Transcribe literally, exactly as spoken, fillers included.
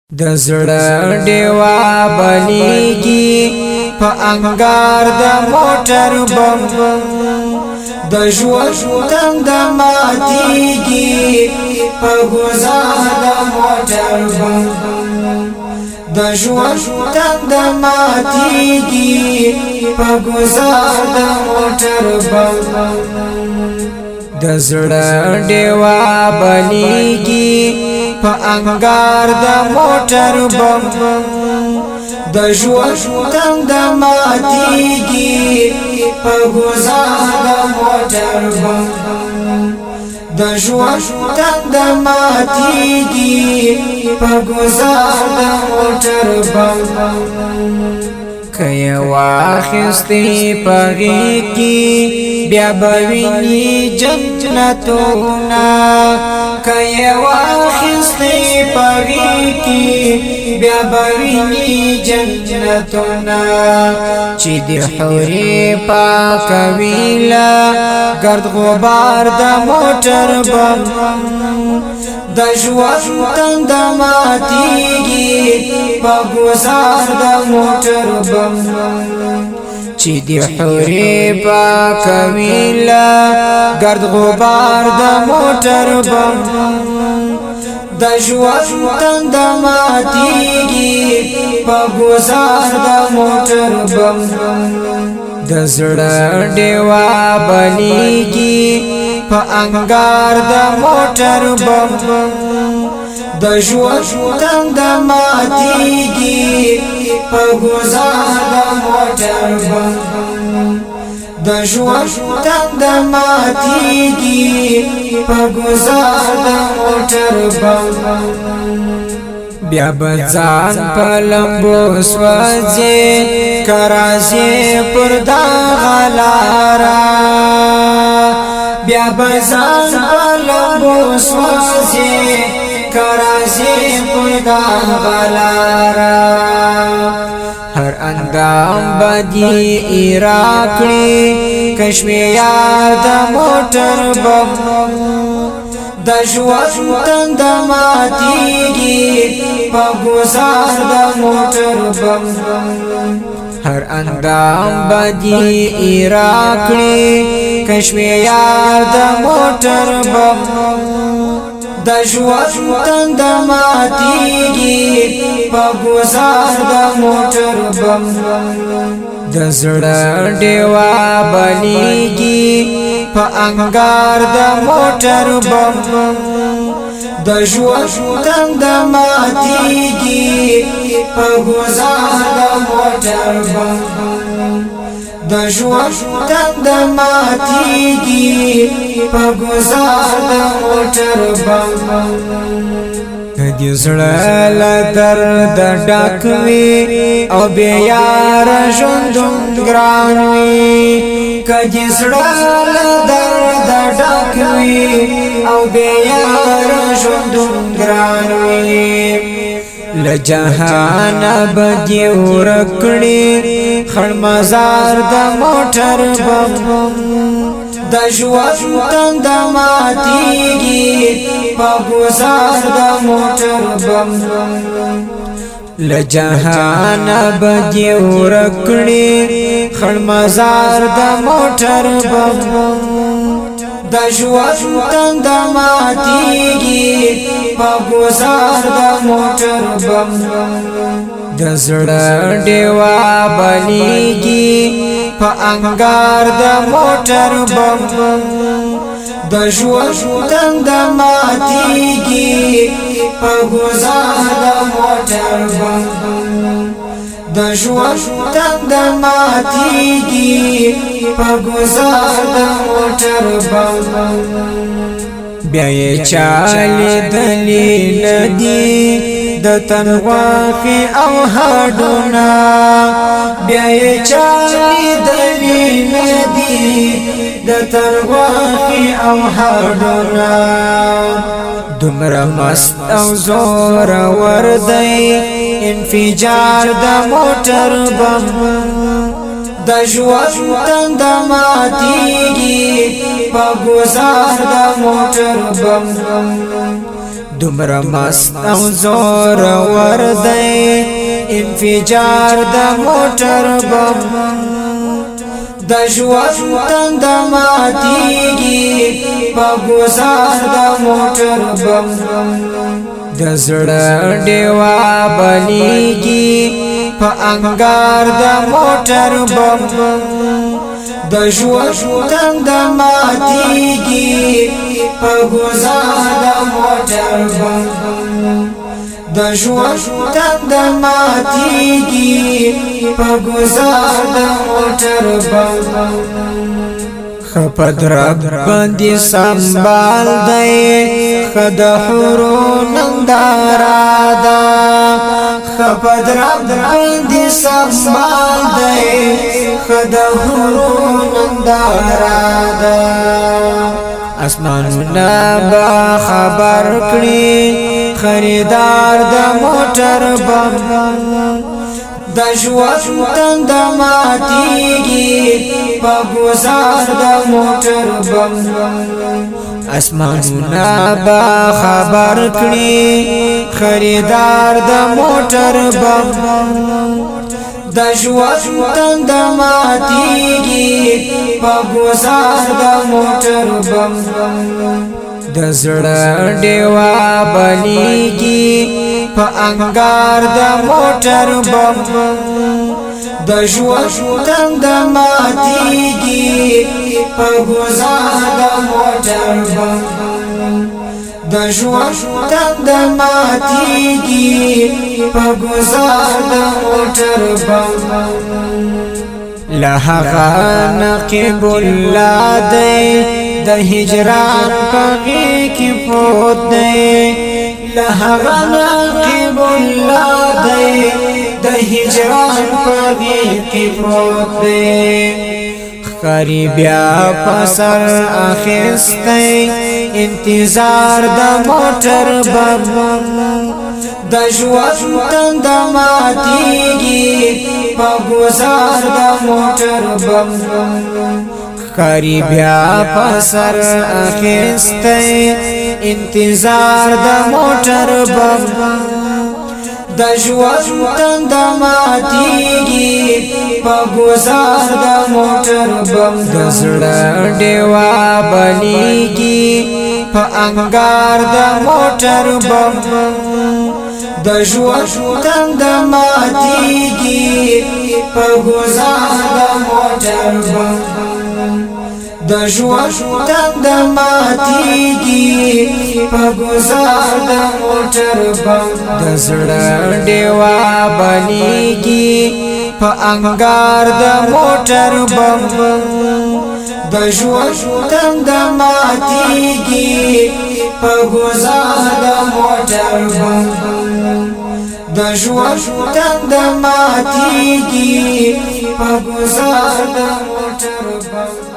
د زړه ډیوا بلیږي په انګار د موټر بم د ژوند تند ماتیږي په گزار د موټر بم د ژوند تند ماتیږي په گزار د موټر بم د زړه ډیوا بلیږي په انګار د موټر بم د ژوند تند ماتیږي په گزار د موټر بم د ژوند تند ماتیږي په گزار د موټر بم کیا واخستی پغی کی بیا بوینی جنتونا کیا واخستی پغی کی بیا بوینی جنتونا چی دی حوری پاکویلا گرد غبار دا موٹر بم د ژوند تند ماتیږي په گزار د موټر بم چې دی حورې پاکویلا گرد غبار د موټر بم د ژوند تند ماتیږي په گزار د موټر بم د زړه ډیوا بلیږي په انګار د موټر بم د ژوند تند ماتیږي په گزار د موټر بم د ژوند تند ماتیږي په گزار د موټر بم بیا بځان په لمبو سوځي کرازي پر دا غلارا بیا بځان په لمبو سوځي کرازي پر دا غلارا هر اندام بدی ایراکړي کشمیار د موټر بم د ژوند تند ماتیږي په گزار د موټر بم هر اندام بدی ایراکړي کشمیار د موټر بم د ژوند تند ماتیږي په گزار د موټر بم د زړه ډیوا بلیږي په انګار د موټر بم د ژوند تند ماتیږي په گزار د موټر بم د ژوند تند ماتیږي په گزار د موټر بم کدی زړه له درد ډک وي او بیا یار ژوند ګران وي کدی زړه له درد ډک وي او بیا یار ژوند ګران وي لجهان بدی ورکړي خړ مزار د موټر بم د ژوند تند ماتیږي په گزار د موټر بم لجهان بدی ورکړي خړ مزار د موټر بم د ژوند تند ماتیږي په گزار د موټر بم د زړه ډیوا بلیږي په انګار د موټر بم د ژوند تند ماتیږي په گزار د موټر بم د ژوند تند ماتیږي په گزار د موټر بم بیا یې چالي دلیل دی د تنغوافي او هډونا بیا یې چالي دلیل دی د تنغوافي او هډونا دومره مست او زور ور دی انفجار د موټر بم د ژوند تند ماتیږي په گزار د موټر بم دمر مست او زور ور دی انفجار د موټر بم د ژوند تند ماتیږي په گزار د موټر بم د زړه ډیوا بلیږي په انګار د موټر بم د ژوند تند ماتیږي په گزار د موټر بم د ژوند تند ماتیږي په گزار د موټر بم خپد رب باندې سنبال دی خد حورو نندارا دا خپد رب باندې سنبال دی خد حورو نندارا دا اسمانونه با خبر کړي خریدار د موټر بم د ژوند تند ماتیږي په گزار د موټر بم اسمانونه با خبر کړي خریدار د موټر بم د ژوند تند ماتیږي په گزار د موټر بم د زړه ډیوا بلیږي په انګار د موټر بم د ژوند تند ماتیږي په گزار د موټر بم د ژوند تند ماتیږي په گزار د موټر بم لهغه نقب الله دی د هجران پغی کی پروت دی لهغه نقب الله دی د هجران پغی کی پروت دی خری بیا پسر اخستی انتظار د موټر بم د ژوند تند ماتیږي په گزار د موټر بم خری بیا پسر اخستی انتظار د موټر بم د ژوند تند ماتیږي په گزار د موټر بم د زړه ډیوا بلیږي په انګار د موټر بم د ژوند تند ماتیږي په گزار د موټر بم د ژوند تند ماتیږي په گزار د موټر بم د زړه ډیوا بلیږي په انګار د موټر بم د ژوند تند ماتیږي په گزار د موټر بم د ژوند تند ماتیږي په گزار د موټر بم